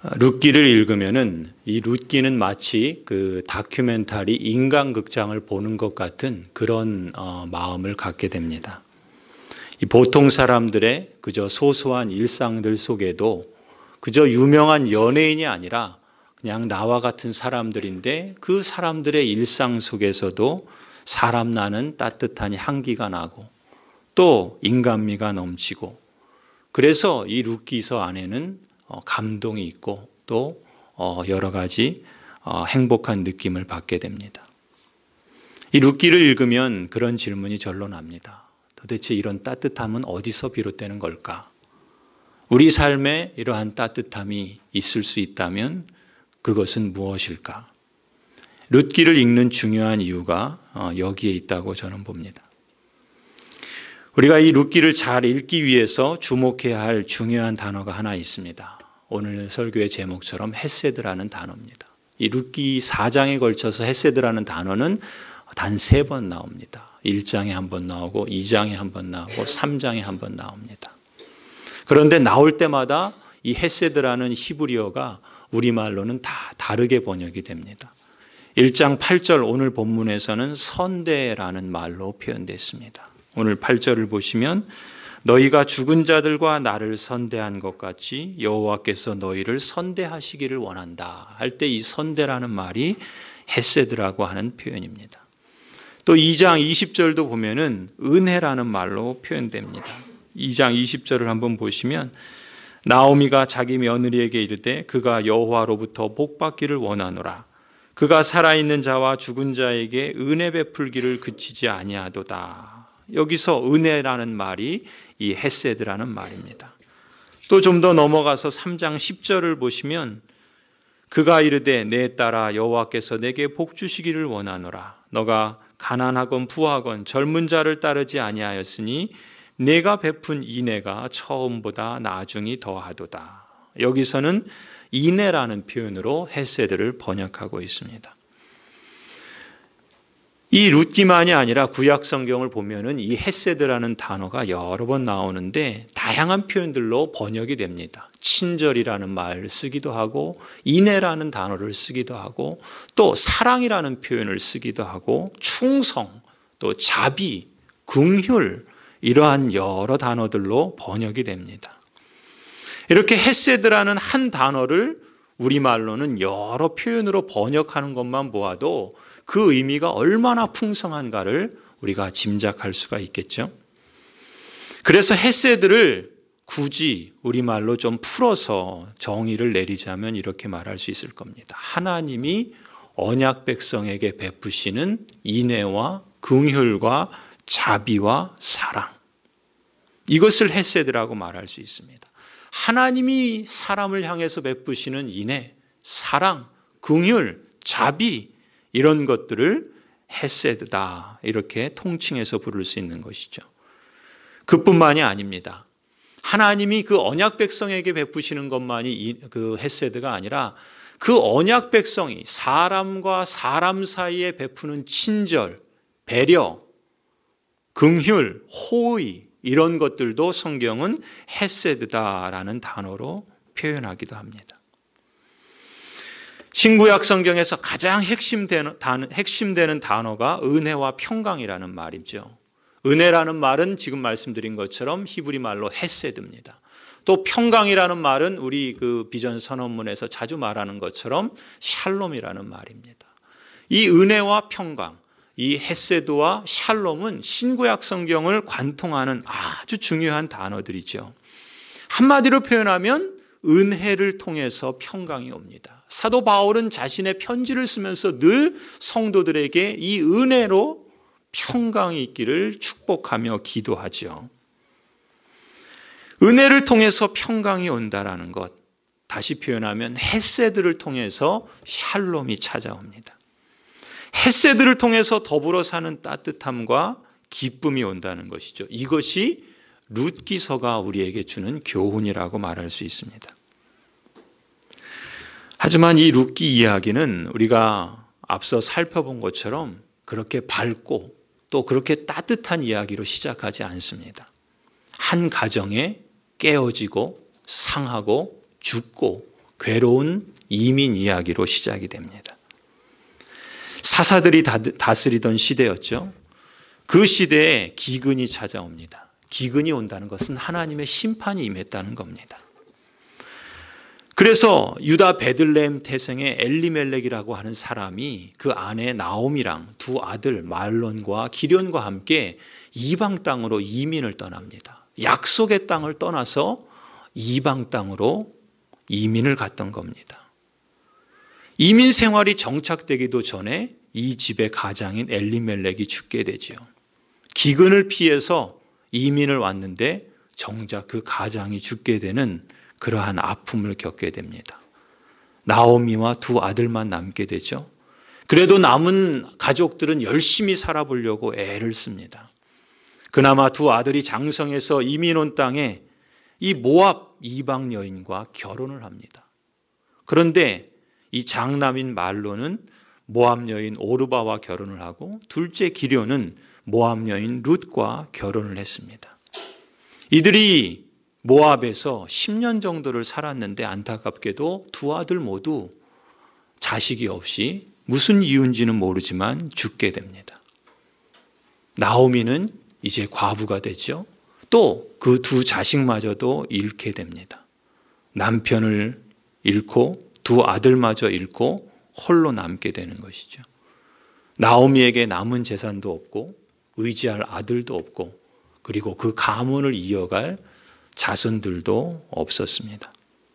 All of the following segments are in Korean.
룻기를 읽으면은 이 룻기는 마치 그 다큐멘터리 인간극장을 보는 것 같은 그런 마음을 갖게 됩니다. 이 보통 사람들의 그저 소소한 일상들 속에도 그저 유명한 연예인이 아니라 그냥 나와 같은 사람들인데 그 사람들의 일상 속에서도 사람 나는 따뜻한 향기가 나고 또 인간미가 넘치고, 그래서 이 룻기서 안에는 감동이 있고 또 여러 가지 행복한 느낌을 받게 됩니다. 이 룻기를 읽으면 그런 질문이 절로 납니다. 도대체 이런 따뜻함은 어디서 비롯되는 걸까? 우리 삶에 이러한 따뜻함이 있을 수 있다면 그것은 무엇일까? 룻기를 읽는 중요한 이유가 여기에 있다고 저는 봅니다. 우리가 이 룻기를 잘 읽기 위해서 주목해야 할 중요한 단어가 하나 있습니다. 오늘 설교의 제목처럼 헤세드라는 단어입니다. 이 룻기 4장에 걸쳐서 헤세드라는 단어는 단 3번 나옵니다. 1장에 한 번 나오고 2장에 한 번 나오고 3장에 한 번 나옵니다. 그런데 나올 때마다 이 헤세드라는 히브리어가 우리말로는 다 다르게 번역이 됩니다. 1장 8절 오늘 본문에서는 선대라는 말로 표현됐습니다. 오늘 8절을 보시면 너희가 죽은 자들과 나를 선대한 것 같이 여호와께서 너희를 선대하시기를 원한다 할 때 이 선대라는 말이 헤세드라고 하는 표현입니다. 또 2장 20절도 보면은 은혜라는 말로 표현됩니다. 2장 20절을 한번 보시면 나오미가 자기 며느리에게 이르되 그가 여호와로부터 복받기를 원하노라. 그가 살아있는 자와 죽은 자에게 은혜 베풀기를 그치지 아니하도다. 여기서 은혜라는 말이 이 헤세드라는 말입니다. 또 좀 더 넘어가서 3장 10절을 보시면 그가 이르되 내 딸아 여호와께서 내게 복 주시기를 원하노라. 너가 가난하건 부하건 젊은 자를 따르지 아니하였으니 내가 베푼 인애가 처음보다 나중이 더하도다. 여기서는 인애라는 표현으로 헤세드를 번역하고 있습니다. 이 룻기만이 아니라 구약 성경을 보면은 이 헤세드라는 단어가 여러 번 나오는데 다양한 표현들로 번역이 됩니다. 친절이라는 말을 쓰기도 하고 인애라는 단어를 쓰기도 하고 또 사랑이라는 표현을 쓰기도 하고 충성, 또 자비, 긍휼 이러한 여러 단어들로 번역이 됩니다. 이렇게 헤세드라는 한 단어를 우리말로는 여러 표현으로 번역하는 것만 보아도 그 의미가 얼마나 풍성한가를 우리가 짐작할 수가 있겠죠. 그래서 헤세드를 굳이 우리말로 좀 풀어서 정의를 내리자면 이렇게 말할 수 있을 겁니다. 하나님이 언약 백성에게 베푸시는 인애와 긍휼과 자비와 사랑, 이것을 헤세드라고 말할 수 있습니다. 하나님이 사람을 향해서 베푸시는 인애, 사랑, 긍휼, 자비 이런 것들을 헤세드다 이렇게 통칭해서 부를 수 있는 것이죠. 그뿐만이 아닙니다. 하나님이 그 언약 백성에게 베푸시는 것만이 그 헤세드가 아니라 그 언약 백성이 사람과 사람 사이에 베푸는 친절, 배려, 긍휼, 호의 이런 것들도 성경은 헤세드다라는 단어로 표현하기도 합니다. 신구약 성경에서 가장 핵심되는 단어가 은혜와 평강이라는 말이죠. 은혜라는 말은 지금 말씀드린 것처럼 히브리 말로 헤세드입니다. 또 평강이라는 말은 우리 그 비전 선언문에서 자주 말하는 것처럼 샬롬이라는 말입니다. 이 은혜와 평강, 이 헤세드와 샬롬은 신구약 성경을 관통하는 아주 중요한 단어들이죠. 한마디로 표현하면 은혜를 통해서 평강이 옵니다. 사도 바울은 자신의 편지를 쓰면서 늘 성도들에게 이 은혜로 평강이 있기를 축복하며 기도하죠. 은혜를 통해서 평강이 온다라는 것, 다시 표현하면 헤세드를 통해서 샬롬이 찾아옵니다. 헤세드를 통해서 더불어 사는 따뜻함과 기쁨이 온다는 것이죠. 이것이 룻기서가 우리에게 주는 교훈이라고 말할 수 있습니다. 하지만 이 룻기 이야기는 우리가 앞서 살펴본 것처럼 그렇게 밝고 또 그렇게 따뜻한 이야기로 시작하지 않습니다. 한 가정에 깨어지고 상하고 죽고 괴로운 이민 이야기로 시작이 됩니다. 사사들이 다스리던 시대였죠. 그 시대에 기근이 찾아옵니다. 기근이 온다는 것은 하나님의 심판이 임했다는 겁니다. 그래서 유다 베들레헴 태생의 엘리멜렉이라고 하는 사람이 그 아내 나옴이랑 두 아들 말론과 기련과 함께 이방 땅으로 이민을 떠납니다. 약속의 땅을 떠나서 이방 땅으로 이민을 갔던 겁니다. 이민 생활이 정착되기도 전에 이 집의 가장인 엘리멜렉이 죽게 되지요. 기근을 피해서 이민을 왔는데 정작 그 가장이 죽게 되는 그러한 아픔을 겪게 됩니다. 나오미와 두 아들만 남게 되죠. 그래도 남은 가족들은 열심히 살아보려고 애를 씁니다. 그나마 두 아들이 장성해서 이민 온 땅에 이 모압 이방 여인과 결혼을 합니다. 그런데 이 장남인 말로는 모압 여인 오르바와 결혼을 하고 둘째 기련은 모압 여인 룻과 결혼을 했습니다. 이들이 모압에서 10년 정도를 살았는데 안타깝게도 두 아들 모두 자식이 없이 무슨 이유인지는 모르지만 죽게 됩니다. 나오미는 이제 과부가 되죠. 또 그 두 자식마저도 잃게 됩니다. 남편을 잃고 두 아들마저 잃고 홀로 남게 되는 것이죠. 나오미에게 남은 재산도 없고 의지할 아들도 없고 그리고 그 가문을 이어갈 자손들도 없었습니다.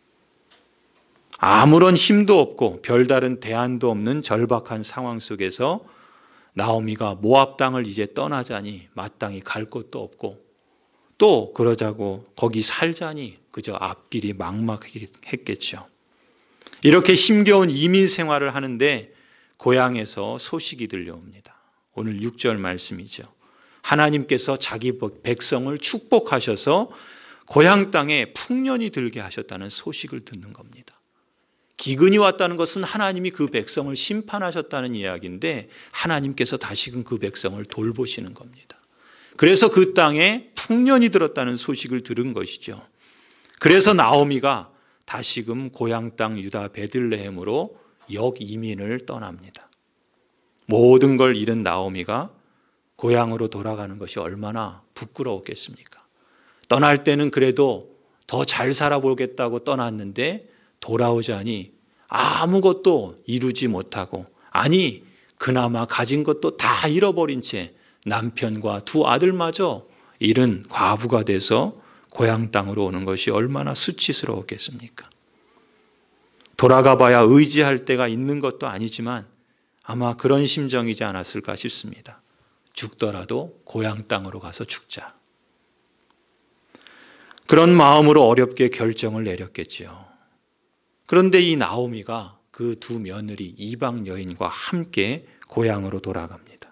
아무런 힘도 없고 별다른 대안도 없는 절박한 상황 속에서 나오미가 모압 땅을 이제 떠나자니 마땅히 갈 곳도 없고 또 그러자고 거기 살자니 그저 앞길이 막막했겠죠. 이렇게 힘겨운 이민 생활을 하는데 고향에서 소식이 들려옵니다. 오늘 6절 말씀이죠. 하나님께서 자기 백성을 축복하셔서 고향 땅에 풍년이 들게 하셨다는 소식을 듣는 겁니다. 기근이 왔다는 것은 하나님이 그 백성을 심판하셨다는 이야기인데 하나님께서 다시금 그 백성을 돌보시는 겁니다. 그래서 그 땅에 풍년이 들었다는 소식을 들은 것이죠. 그래서 나오미가 다시금 고향 땅 유다 베들레헴으로 역이민을 떠납니다. 모든 걸 잃은 나오미가 고향으로 돌아가는 것이 얼마나 부끄러웠겠습니까? 떠날 때는 그래도 더 잘 살아보겠다고 떠났는데 돌아오자니 아무것도 이루지 못하고 아니 그나마 가진 것도 다 잃어버린 채 남편과 두 아들마저 잃은 과부가 돼서 고향 땅으로 오는 것이 얼마나 수치스러웠겠습니까? 돌아가 봐야 의지할 때가 있는 것도 아니지만 아마 그런 심정이지 않았을까 싶습니다. 죽더라도 고향 땅으로 가서 죽자. 그런 마음으로 어렵게 결정을 내렸겠지요. 그런데 이 나오미가 그 두 며느리 이방 여인과 함께 고향으로 돌아갑니다.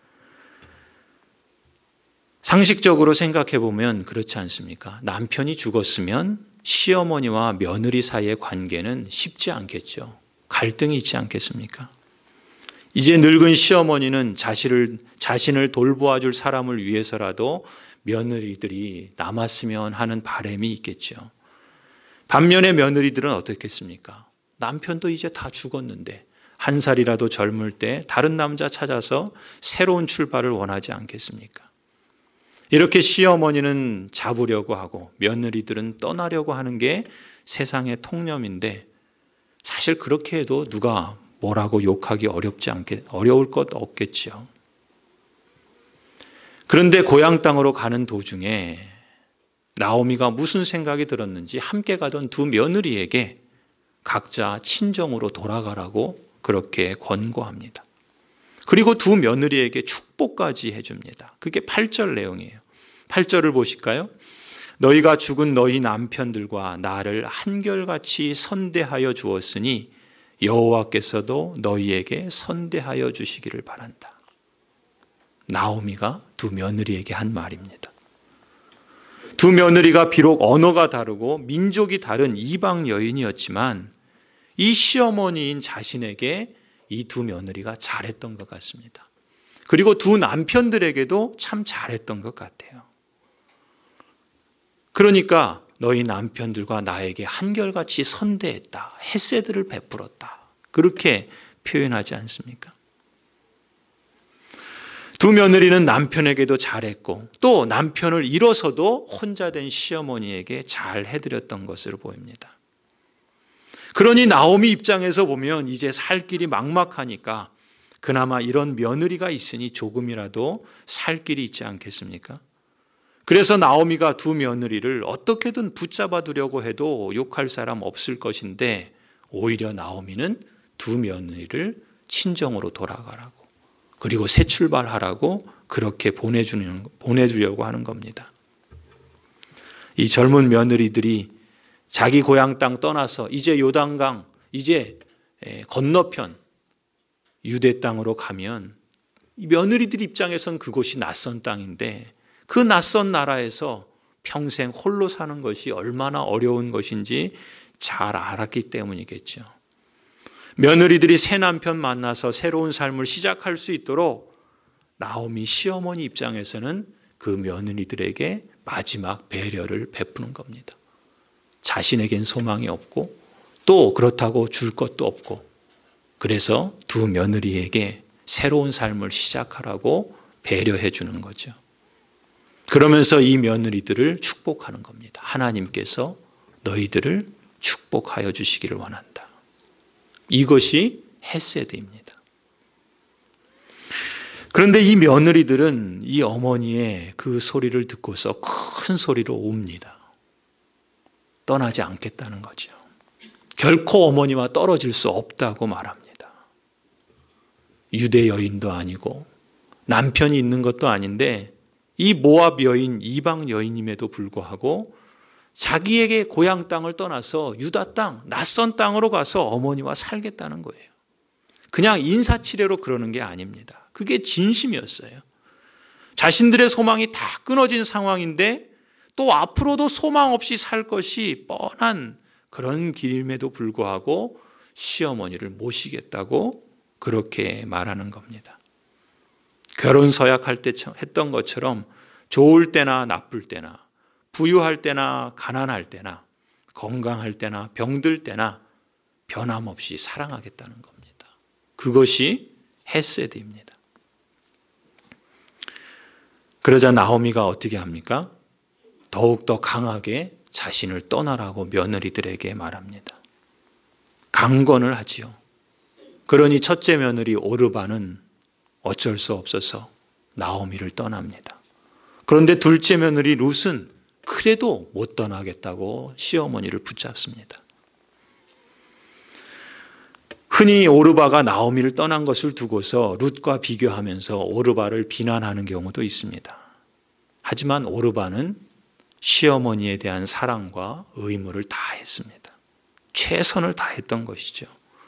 상식적으로 생각해 보면 그렇지 않습니까? 남편이 죽었으면 시어머니와 며느리 사이의 관계는 쉽지 않겠죠. 갈등이 있지 않겠습니까? 이제 늙은 시어머니는 자신을 돌보아 줄 사람을 위해서라도 며느리들이 남았으면 하는 바람이 있겠죠. 반면에 며느리들은 어떻겠습니까? 남편도 이제 다 죽었는데 한 살이라도 젊을 때 다른 남자 찾아서 새로운 출발을 원하지 않겠습니까? 이렇게 시어머니는 잡으려고 하고 며느리들은 떠나려고 하는 게 세상의 통념인데 사실 그렇게 해도 누가 뭐라고 욕하기 어려울 것 없겠죠. 그런데 고향 땅으로 가는 도중에 나오미가 무슨 생각이 들었는지 함께 가던 두 며느리에게 각자 친정으로 돌아가라고 그렇게 권고합니다. 그리고 두 며느리에게 축복까지 해줍니다. 그게 8절 내용이에요. 8절을 보실까요? 너희가 죽은 너희 남편들과 나를 한결같이 선대하여 주었으니 여호와께서도 너희에게 선대하여 주시기를 바란다. 나오미가 두 며느리에게 한 말입니다. 두 며느리가 비록 언어가 다르고 민족이 다른 이방 여인이었지만 이 시어머니인 자신에게 이 두 며느리가 잘했던 것 같습니다. 그리고 두 남편들에게도 참 잘했던 것 같아요. 그러니까 너희 남편들과 나에게 한결같이 선대했다. 헤세드를 베풀었다. 그렇게 표현하지 않습니까? 두 며느리는 남편에게도 잘했고 또 남편을 잃어서도 혼자 된 시어머니에게 잘 해드렸던 것으로 보입니다. 그러니 나오미 입장에서 보면 이제 살 길이 막막하니까 그나마 이런 며느리가 있으니 조금이라도 살 길이 있지 않겠습니까? 그래서 나오미가 두 며느리를 어떻게든 붙잡아 두려고 해도 욕할 사람 없을 것인데 오히려 나오미는 두 며느리를 친정으로 돌아가라고 그리고 새 출발하라고 그렇게 보내주려고 하는 겁니다. 이 젊은 며느리들이 자기 고향 땅 떠나서 이제 요단강, 이제 건너편 유대 땅으로 가면 이 며느리들 입장에선 그곳이 낯선 땅인데 그 낯선 나라에서 평생 홀로 사는 것이 얼마나 어려운 것인지 잘 알았기 때문이겠죠. 며느리들이 새 남편 만나서 새로운 삶을 시작할 수 있도록 나오미 시어머니 입장에서는 그 며느리들에게 마지막 배려를 베푸는 겁니다. 자신에겐 소망이 없고 또 그렇다고 줄 것도 없고 그래서 두 며느리에게 새로운 삶을 시작하라고 배려해 주는 거죠. 그러면서 이 며느리들을 축복하는 겁니다. 하나님께서 너희들을 축복하여 주시기를 원한다. 이것이 헤세드입니다. 그런데 이 며느리들은 이 어머니의 그 소리를 듣고서 큰 소리로 웁니다. 떠나지 않겠다는 거죠. 결코 어머니와 떨어질 수 없다고 말합니다. 유대 여인도 아니고 남편이 있는 것도 아닌데 이 모압 여인, 이방 여인임에도 불구하고 자기에게 고향 땅을 떠나서 유다 땅, 낯선 땅으로 가서 어머니와 살겠다는 거예요. 그냥 인사치레로 그러는 게 아닙니다. 그게 진심이었어요. 자신들의 소망이 다 끊어진 상황인데 또 앞으로도 소망 없이 살 것이 뻔한 그런 길임에도 불구하고 시어머니를 모시겠다고 그렇게 말하는 겁니다. 결혼 서약할 때 했던 것처럼 좋을 때나 나쁠 때나 부유할 때나 가난할 때나 건강할 때나 병들 때나 변함없이 사랑하겠다는 겁니다. 그것이 헤세드입니다. 그러자 나오미가 어떻게 합니까? 더욱더 강하게 자신을 떠나라고 며느리들에게 말합니다. 강권을 하지요. 그러니 첫째 며느리 오르바는 어쩔 수 없어서 나오미를 떠납니다. 그런데 둘째 며느리 룻은 그래도 못 떠나겠다고 시어머니를 붙잡습니다. 흔히 오르바가 나오미를 떠난 것을 두고서 룻과 비교하면서 오르바를 비난하는 경우도 있습니다. 하지만 오르바는 시어머니에 대한 사랑과 의무를 다했습니다. 최선을 다했던 것이죠.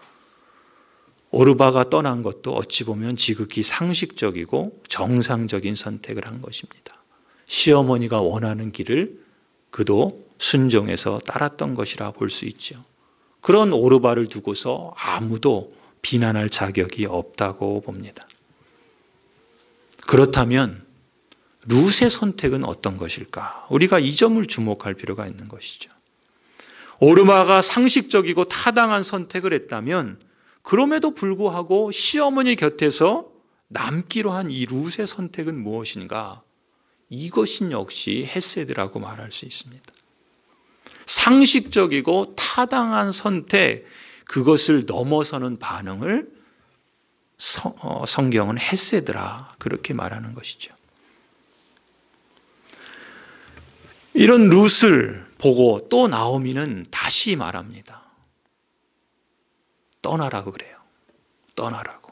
오르바가 떠난 것도 어찌 보면 지극히 상식적이고 정상적인 선택을 한 것입니다. 시어머니가 원하는 길을 그도 순종해서 따랐던 것이라 볼 수 있죠. 그런 오르바를 두고서 아무도 비난할 자격이 없다고 봅니다. 그렇다면 룻의 선택은 어떤 것일까? 우리가 이 점을 주목할 필요가 있는 것이죠. 오르바가 상식적이고 타당한 선택을 했다면 그럼에도 불구하고 시어머니 곁에서 남기로 한 이 룻의 선택은 무엇인가? 이것은 역시 헤세드라고 말할 수 있습니다. 상식적이고 타당한 선택, 그것을 넘어서는 반응을 성경은 헤세드라 그렇게 말하는 것이죠. 이런 룻을 보고 또 나오미는 다시 말합니다. 떠나라고 그래요. 떠나라고.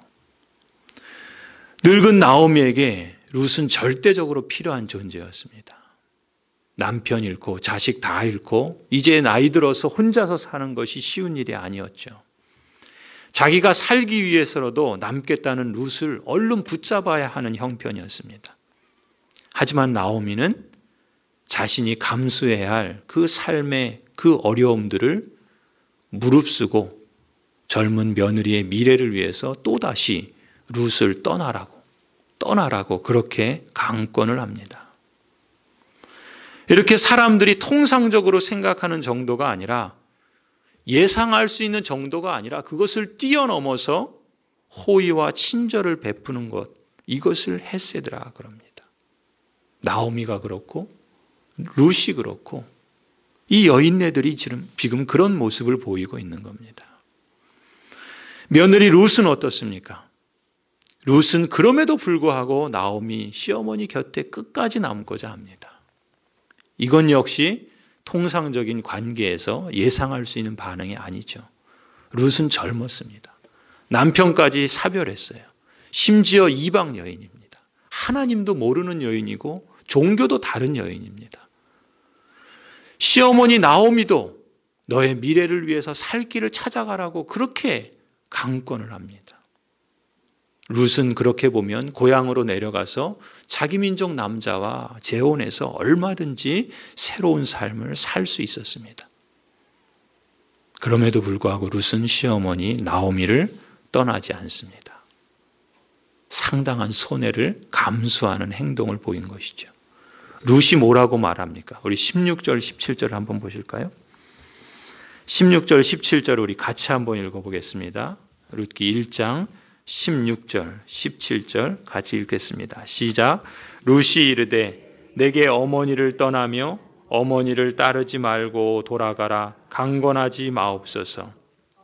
늙은 나오미에게 룻은 절대적으로 필요한 존재였습니다. 남편 잃고 자식 다 잃고 이제 나이 들어서 혼자서 사는 것이 쉬운 일이 아니었죠. 자기가 살기 위해서라도 남겠다는 룻을 얼른 붙잡아야 하는 형편이었습니다. 하지만 나오미는 자신이 감수해야 할 그 삶의 그 어려움들을 무릅쓰고 젊은 며느리의 미래를 위해서 또다시 룻을 떠나라고 그렇게 강권을 합니다. 이렇게 사람들이 통상적으로 생각하는 정도가 아니라, 예상할 수 있는 정도가 아니라 그것을 뛰어넘어서 호의와 친절을 베푸는 것, 이것을 헤세드라 그럽니다. 나오미가 그렇고 룻이 그렇고 이 여인네들이 지금 그런 모습을 보이고 있는 겁니다. 며느리 룻은 어떻습니까? 룻은 그럼에도 불구하고 나오미 시어머니 곁에 끝까지 남고자 합니다. 이건 역시 통상적인 관계에서 예상할 수 있는 반응이 아니죠. 룻은 젊었습니다. 남편까지 사별했어요. 심지어 이방 여인입니다. 하나님도 모르는 여인이고 종교도 다른 여인입니다. 시어머니 나오미도 너의 미래를 위해서 살 길을 찾아가라고 그렇게 강권을 합니다. 룻은 그렇게 보면 고향으로 내려가서 자기 민족 남자와 재혼해서 얼마든지 새로운 삶을 살 수 있었습니다. 그럼에도 불구하고 룻은 시어머니 나오미를 떠나지 않습니다. 상당한 손해를 감수하는 행동을 보인 것이죠. 룻이 뭐라고 말합니까? 우리 16절, 17절 한번 보실까요? 16절, 17절 우리 같이 한번 읽어보겠습니다. 룻기 1장 16절, 17절 같이 읽겠습니다. 시작. 룻이 이르되 내게 어머니를 떠나며 어머니를 따르지 말고 돌아가라. 강권하지 마옵소서.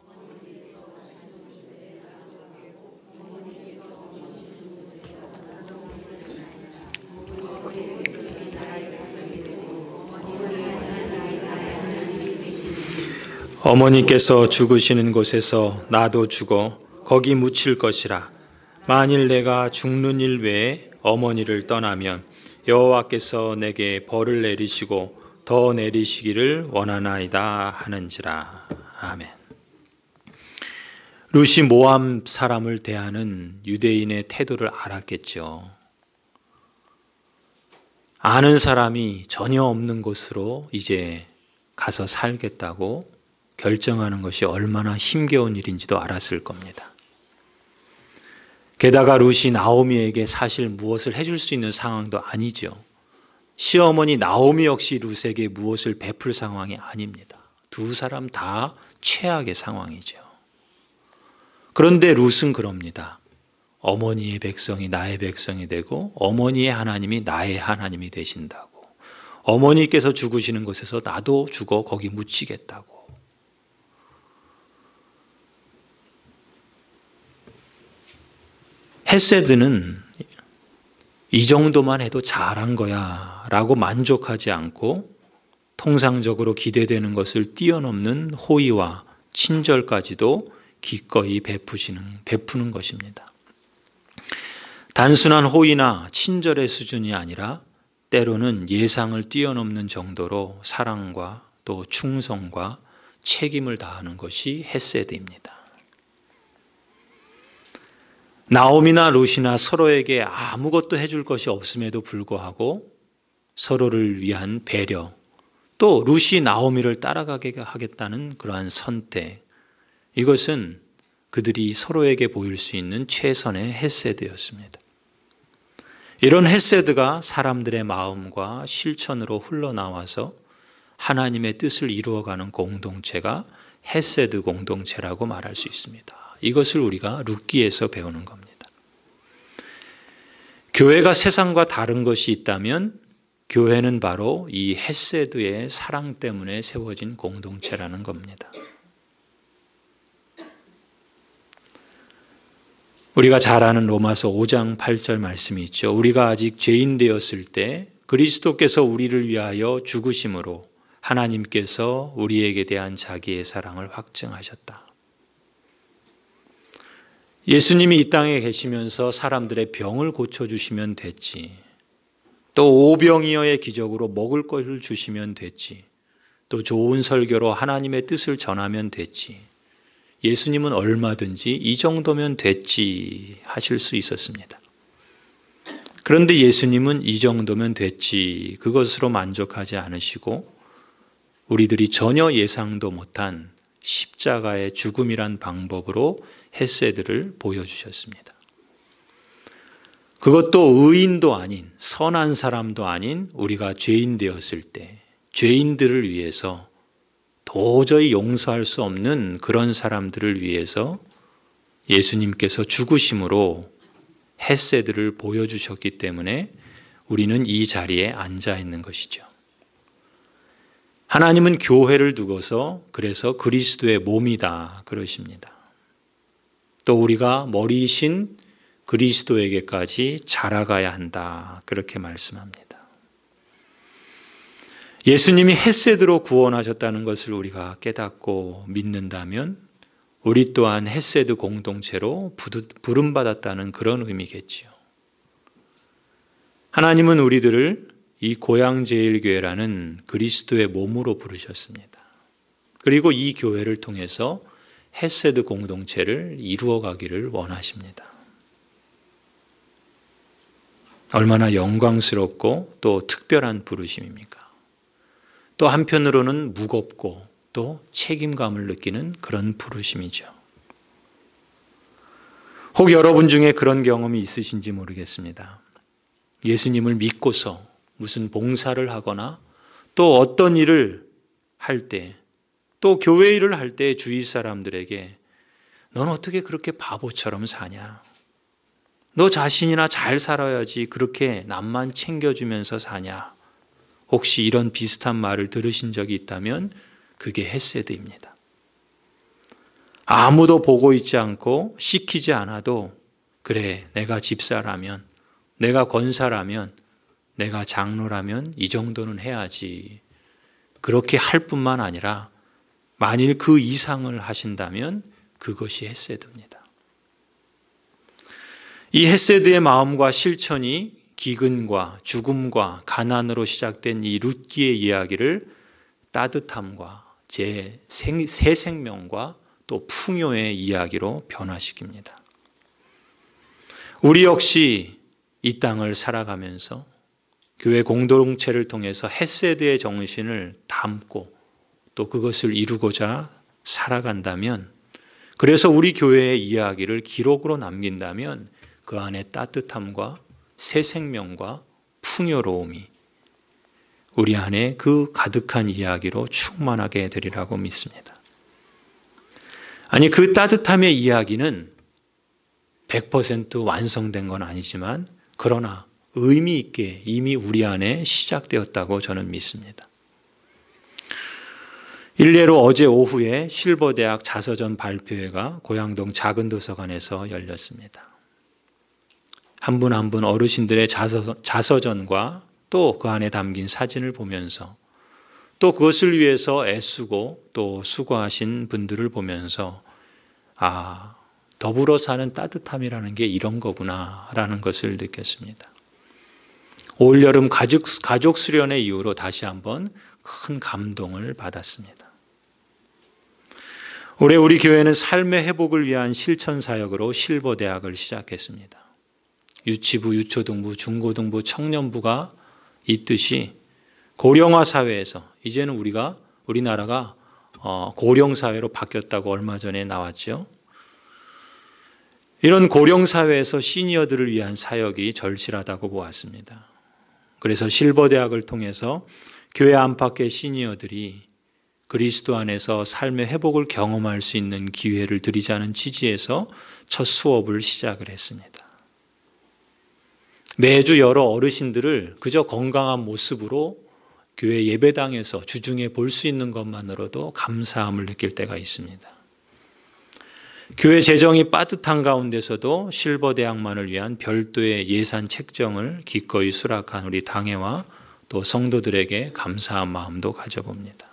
어머니께서 죽으시는 곳에서 나도 죽어 거기 묻힐 것이라. 만일 내가 죽는 일 외에 어머니를 떠나면 여호와께서 내게 벌을 내리시고 더 내리시기를 원하나이다 하는지라. 아멘. 룻이 모함 사람을 대하는 유대인의 태도를 알았겠죠. 아는 사람이 전혀 없는 곳으로 이제 가서 살겠다고 결정하는 것이 얼마나 힘겨운 일인지도 알았을 겁니다. 게다가 룻이 나오미에게 사실 무엇을 해줄 수 있는 상황도 아니죠. 시어머니 나오미 역시 룻에게 무엇을 베풀 상황이 아닙니다. 두 사람 다 최악의 상황이죠. 그런데 룻은 그럽니다. 어머니의 백성이 나의 백성이 되고 어머니의 하나님이 나의 하나님이 되신다고. 어머니께서 죽으시는 곳에서 나도 죽어 거기 묻히겠다고. 헤세드는 이 정도만 해도 잘한 거야 라고 만족하지 않고 통상적으로 기대되는 것을 뛰어넘는 호의와 친절까지도 기꺼이 베푸는 것입니다. 단순한 호의나 친절의 수준이 아니라 때로는 예상을 뛰어넘는 정도로 사랑과 또 충성과 책임을 다하는 것이 헤세드입니다. 나오미나 룻이나 서로에게 아무것도 해줄 것이 없음에도 불구하고 서로를 위한 배려, 또 룻이 나오미를 따라가게 하겠다는 그러한 선택, 이것은 그들이 서로에게 보일 수 있는 최선의 헤세드였습니다. 이런 헤세드가 사람들의 마음과 실천으로 흘러나와서 하나님의 뜻을 이루어가는 공동체가 헤세드 공동체라고 말할 수 있습니다. 이것을 우리가 룻기에서 배우는 겁니다. 교회가 세상과 다른 것이 있다면 교회는 바로 이 헤세드의 사랑 때문에 세워진 공동체라는 겁니다. 우리가 잘 아는 로마서 5장 8절 말씀이 있죠. 우리가 아직 죄인 되었을 때 그리스도께서 우리를 위하여 죽으심으로 하나님께서 우리에게 대한 자기의 사랑을 확증하셨다. 예수님이 이 땅에 계시면서 사람들의 병을 고쳐주시면 됐지. 또 오병이어의 기적으로 먹을 것을 주시면 됐지. 또 좋은 설교로 하나님의 뜻을 전하면 됐지. 예수님은 얼마든지 이 정도면 됐지 하실 수 있었습니다. 그런데 예수님은 이 정도면 됐지 그것으로 만족하지 않으시고 우리들이 전혀 예상도 못한 십자가의 죽음이란 방법으로 헤세드를 보여주셨습니다. 그것도 의인도 아닌 선한 사람도 아닌 우리가 죄인 되었을 때 죄인들을 위해서 도저히 용서할 수 없는 그런 사람들을 위해서 예수님께서 죽으심으로 헤세드를 보여주셨기 때문에 우리는 이 자리에 앉아 있는 것이죠. 하나님은 교회를 두고서 그래서 그리스도의 몸이다 그러십니다. 또 우리가 머리이신 그리스도에게까지 자라가야 한다 그렇게 말씀합니다. 예수님이 헤세드로 구원하셨다는 것을 우리가 깨닫고 믿는다면 우리 또한 헤세드 공동체로 부름받았다는 그런 의미겠지요. 하나님은 우리들을 이 고향제일교회라는 그리스도의 몸으로 부르셨습니다. 그리고 이 교회를 통해서 헤세드 공동체를 이루어가기를 원하십니다. 얼마나 영광스럽고 또 특별한 부르심입니까? 또 한편으로는 무겁고 또 책임감을 느끼는 그런 부르심이죠. 혹 여러분 중에 그런 경험이 있으신지 모르겠습니다. 예수님을 믿고서 무슨 봉사를 하거나 또 어떤 일을 할 때, 또 교회 일을 할 때 주위 사람들에게 넌 어떻게 그렇게 바보처럼 사냐? 너 자신이나 잘 살아야지 그렇게 남만 챙겨주면서 사냐? 혹시 이런 비슷한 말을 들으신 적이 있다면 그게 헤세드입니다. 아무도 보고 있지 않고 시키지 않아도 그래, 내가 집사라면, 내가 권사라면, 내가 장로라면 이 정도는 해야지. 그렇게 할 뿐만 아니라 만일 그 이상을 하신다면 그것이 헤세드입니다. 이 헤세드의 마음과 실천이 기근과 죽음과 가난으로 시작된 이 룻기의 이야기를 따뜻함과 새 생명과 또 풍요의 이야기로 변화시킵니다. 우리 역시 이 땅을 살아가면서 교회 공동체를 통해서 헤세드의 정신을 담고 또 그것을 이루고자 살아간다면, 그래서 우리 교회의 이야기를 기록으로 남긴다면 그 안에 따뜻함과 새 생명과 풍요로움이 우리 안에 그 가득한 이야기로 충만하게 되리라고 믿습니다. 아니, 그 따뜻함의 이야기는 100% 완성된 건 아니지만 그러나 의미 있게 이미 우리 안에 시작되었다고 저는 믿습니다. 일례로 어제 오후에 실버대학 자서전 발표회가 고양동 작은 도서관에서 열렸습니다. 한 분 한 분 어르신들의 자서전과 또 그 안에 담긴 사진을 보면서 또 그것을 위해서 애쓰고 또 수고하신 분들을 보면서 더불어 사는 따뜻함이라는 게 이런 거구나라는 것을 느꼈습니다. 올여름 가족 수련회 이후로 다시 한번 큰 감동을 받았습니다. 올해 우리 교회는 삶의 회복을 위한 실천 사역으로 실버대학을 시작했습니다. 유치부, 유초등부, 중고등부, 청년부가 있듯이 고령화 사회에서 이제는 우리나라가 고령 사회로 바뀌었다고 얼마 전에 나왔죠. 이런 고령 사회에서 시니어들을 위한 사역이 절실하다고 보았습니다. 그래서 실버대학을 통해서 교회 안팎의 시니어들이 그리스도 안에서 삶의 회복을 경험할 수 있는 기회를 드리자는 취지에서 첫 수업을 시작을 했습니다. 매주 여러 어르신들을 그저 건강한 모습으로 교회 예배당에서 주중에 볼 수 있는 것만으로도 감사함을 느낄 때가 있습니다. 교회 재정이 빠듯한 가운데서도 실버대학만을 위한 별도의 예산 책정을 기꺼이 수락한 우리 당회와 또 성도들에게 감사한 마음도 가져봅니다.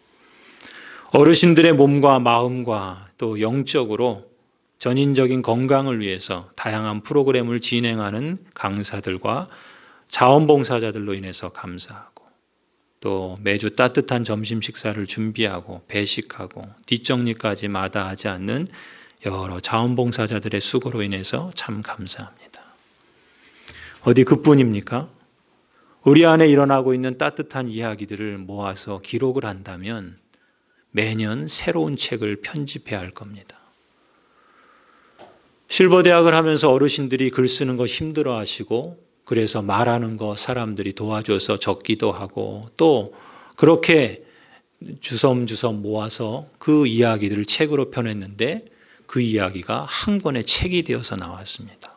어르신들의 몸과 마음과 또 영적으로 전인적인 건강을 위해서 다양한 프로그램을 진행하는 강사들과 자원봉사자들로 인해서 감사하고, 또 매주 따뜻한 점심 식사를 준비하고 배식하고 뒷정리까지 마다하지 않는 여러 자원봉사자들의 수고로 인해서 참 감사합니다. 어디 그뿐입니까? 우리 안에 일어나고 있는 따뜻한 이야기들을 모아서 기록을 한다면 매년 새로운 책을 편집해야 할 겁니다. 실버 대학을 하면서 어르신들이 글 쓰는 거 힘들어 하시고 그래서 말하는 거 사람들이 도와줘서 적기도 하고 또 그렇게 주섬주섬 모아서 그 이야기들을 책으로 펴냈는데 그 이야기가 한 권의 책이 되어서 나왔습니다.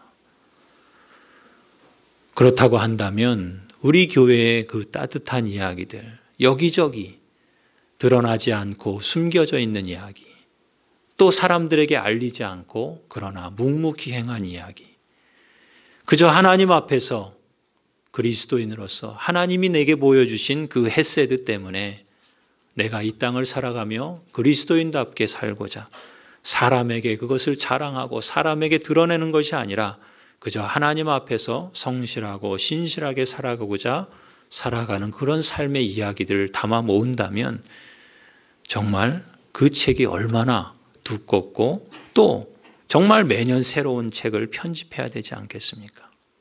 그렇다고 한다면 우리 교회의 그 따뜻한 이야기들, 여기저기 드러나지 않고 숨겨져 있는 이야기, 또 사람들에게 알리지 않고 그러나 묵묵히 행한 이야기, 그저 하나님 앞에서 그리스도인으로서 하나님이 내게 보여주신 그 헤세드 때문에 내가 이 땅을 살아가며 그리스도인답게 살고자 사람에게 그것을 자랑하고 사람에게 드러내는 것이 아니라 그저 하나님 앞에서 성실하고 신실하게 살아가고자 살아가는 그런 삶의 이야기들을 담아 모은다면 정말 그 책이 얼마나 두껍고 또 정말 매년 새로운 책을 편집해야 되지 않겠습니까?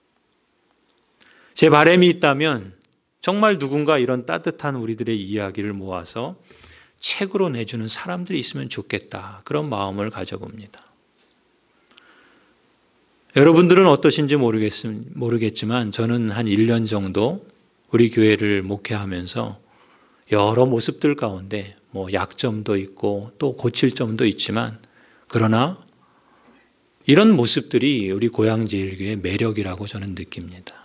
제 바람이 있다면 정말 누군가 이런 따뜻한 우리들의 이야기를 모아서 책으로 내주는 사람들이 있으면 좋겠다. 그런 마음을 가져봅니다. 여러분들은 어떠신지 모르겠지만 저는 한 1년 정도 우리 교회를 목회하면서 여러 모습들 가운데 약점도 있고 또 고칠 점도 있지만 그러나 이런 모습들이 우리 고양제일교회의 매력이라고 저는 느낍니다.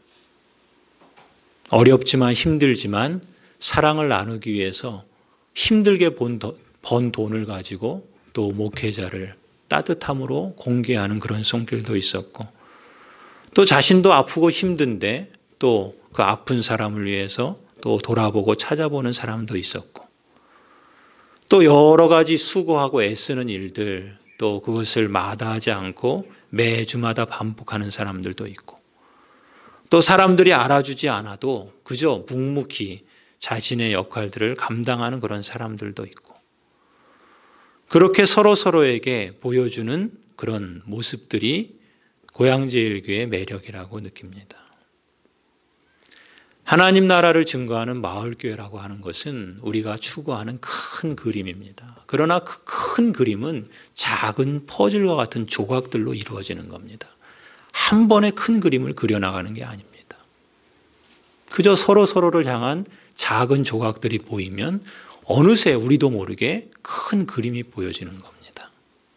어렵지만 힘들지만 사랑을 나누기 위해서 힘들게 번 돈을 가지고 또 목회자를 따뜻함으로 공개하는 그런 손길도 있었고 또 자신도 아프고 힘든데 또 그 아픈 사람을 위해서 또 돌아보고 찾아보는 사람도 있었고 또 여러 가지 수고하고 애쓰는 일들 또 그것을 마다하지 않고 매주마다 반복하는 사람들도 있고 또 사람들이 알아주지 않아도 그저 묵묵히 자신의 역할들을 감당하는 그런 사람들도 있고 그렇게 서로에게 보여주는 그런 모습들이 고양제일교회의 매력이라고 느낍니다. 하나님 나라를 증거하는 마을교회라고 하는 것은 우리가 추구하는 큰 그림입니다. 그러나 그 큰 그림은 작은 퍼즐과 같은 조각들로 이루어지는 겁니다. 한 번에 큰 그림을 그려나가는 게 아닙니다. 그저 서로를 향한 작은 조각들이 보이면 어느새 우리도 모르게 큰 그림이 보여지는 겁니다.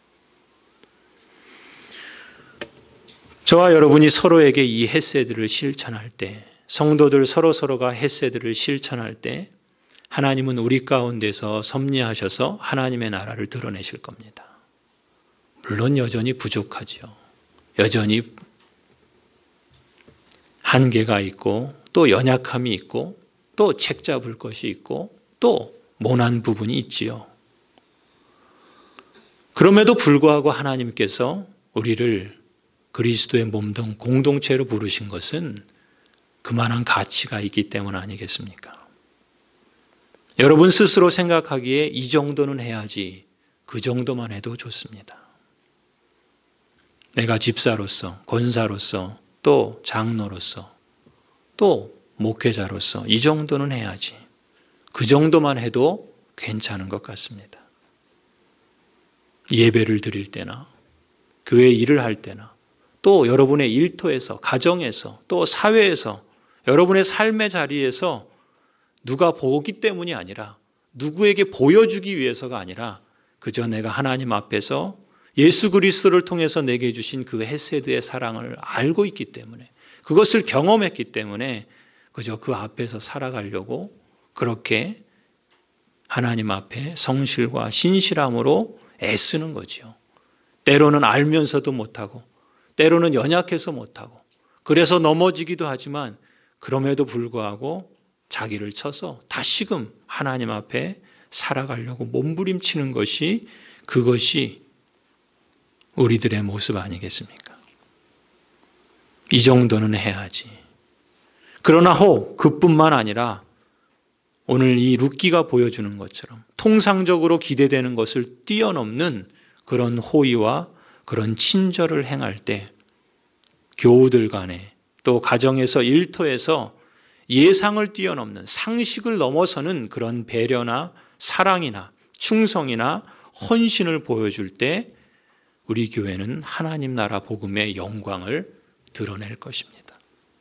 저와 여러분이 서로에게 이 헤세드를 실천할 때 성도들 서로가 헤세드를 실천할 때 하나님은 우리 가운데서 섭리하셔서 하나님의 나라를 드러내실 겁니다. 물론 여전히 부족하지요. 여전히 한계가 있고 또 연약함이 있고 또 책 잡을 것이 있고 또 모난 부분이 있지요. 그럼에도 불구하고 하나님께서 우리를 그리스도의 몸된 공동체로 부르신 것은 그만한 가치가 있기 때문 아니겠습니까? 여러분 스스로 생각하기에 이 정도는 해야지 그 정도만 해도 좋습니다. 내가 집사로서, 권사로서, 또 장로로서, 또 목회자로서 이 정도는 해야지. 그 정도만 해도 괜찮은 것 같습니다. 예배를 드릴 때나 교회 일을 할 때나 또 여러분의 일터에서, 가정에서, 또 사회에서 여러분의 삶의 자리에서 누가 보기 때문이 아니라 누구에게 보여주기 위해서가 아니라 그저 내가 하나님 앞에서 예수 그리스도를 통해서 내게 주신 그 헤세드의 사랑을 알고 있기 때문에 그것을 경험했기 때문에 그저 그 앞에서 살아가려고 그렇게 하나님 앞에 성실과 신실함으로 애쓰는 거지요. 때로는 알면서도 못하고 때로는 연약해서 못하고 그래서 넘어지기도 하지만 그럼에도 불구하고 자기를 쳐서 다시금 하나님 앞에 살아가려고 몸부림치는 것이 그것이 우리들의 모습 아니겠습니까? 이 정도는 해야지. 그러나 그뿐만 아니라 오늘 이 룻기가 보여주는 것처럼 통상적으로 기대되는 것을 뛰어넘는 그런 호의와 그런 친절을 행할 때 교우들 간에 또 가정에서 일터에서 예상을 뛰어넘는 상식을 넘어서는 그런 배려나 사랑이나 충성이나 헌신을 보여줄 때 우리 교회는 하나님 나라 복음의 영광을 드러낼 것입니다.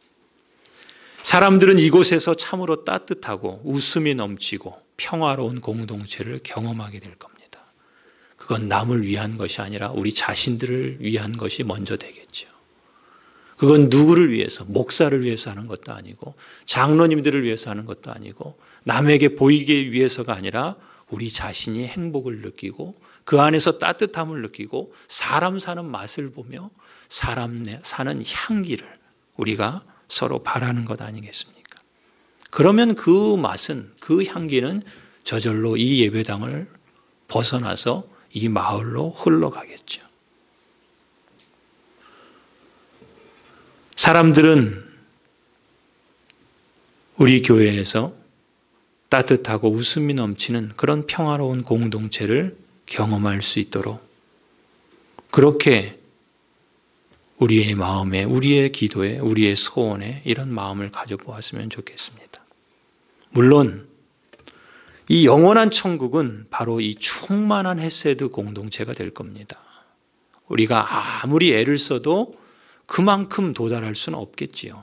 사람들은 이곳에서 참으로 따뜻하고 웃음이 넘치고 평화로운 공동체를 경험하게 될 겁니다. 그건 남을 위한 것이 아니라 우리 자신들을 위한 것이 먼저 되겠죠. 그건 누구를 위해서, 목사를 위해서 하는 것도 아니고 장로님들을 위해서 하는 것도 아니고 남에게 보이기 위해서가 아니라 우리 자신이 행복을 느끼고 그 안에서 따뜻함을 느끼고 사람 사는 맛을 보며 사람 사는 향기를 우리가 서로 바라는 것 아니겠습니까? 그러면 그 맛은, 그 향기는 저절로 이 예배당을 벗어나서 이 마을로 흘러가겠죠. 사람들은 우리 교회에서 따뜻하고 웃음이 넘치는 그런 평화로운 공동체를 경험할 수 있도록 그렇게 우리의 마음에, 우리의 기도에, 우리의 소원에 이런 마음을 가져보았으면 좋겠습니다. 물론 이 영원한 천국은 바로 이 충만한 헤세드 공동체가 될 겁니다. 우리가 아무리 애를 써도 그만큼 도달할 수는 없겠지요.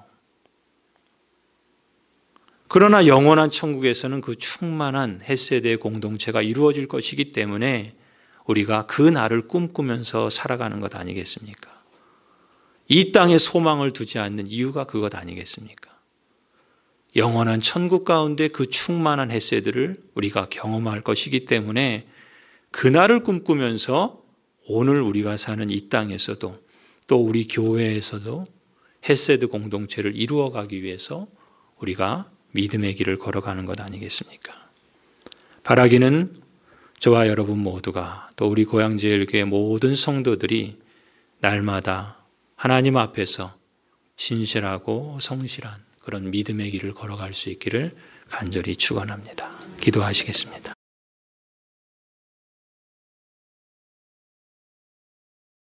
그러나 영원한 천국에서는 그 충만한 헤세드의 공동체가 이루어질 것이기 때문에 우리가 그 날을 꿈꾸면서 살아가는 것 아니겠습니까? 이 땅에 소망을 두지 않는 이유가 그것 아니겠습니까? 영원한 천국 가운데 그 충만한 헤세드를 우리가 경험할 것이기 때문에 그날을 꿈꾸면서 오늘 우리가 사는 이 땅에서도 또 우리 교회에서도 헤세드 공동체를 이루어가기 위해서 우리가 믿음의 길을 걸어가는 것 아니겠습니까? 바라기는 저와 여러분 모두가 또 우리 고향제일교회 모든 성도들이 날마다 하나님 앞에서 신실하고 성실한 그런 믿음의 길을 걸어갈 수 있기를 간절히 축원합니다. 기도하시겠습니다.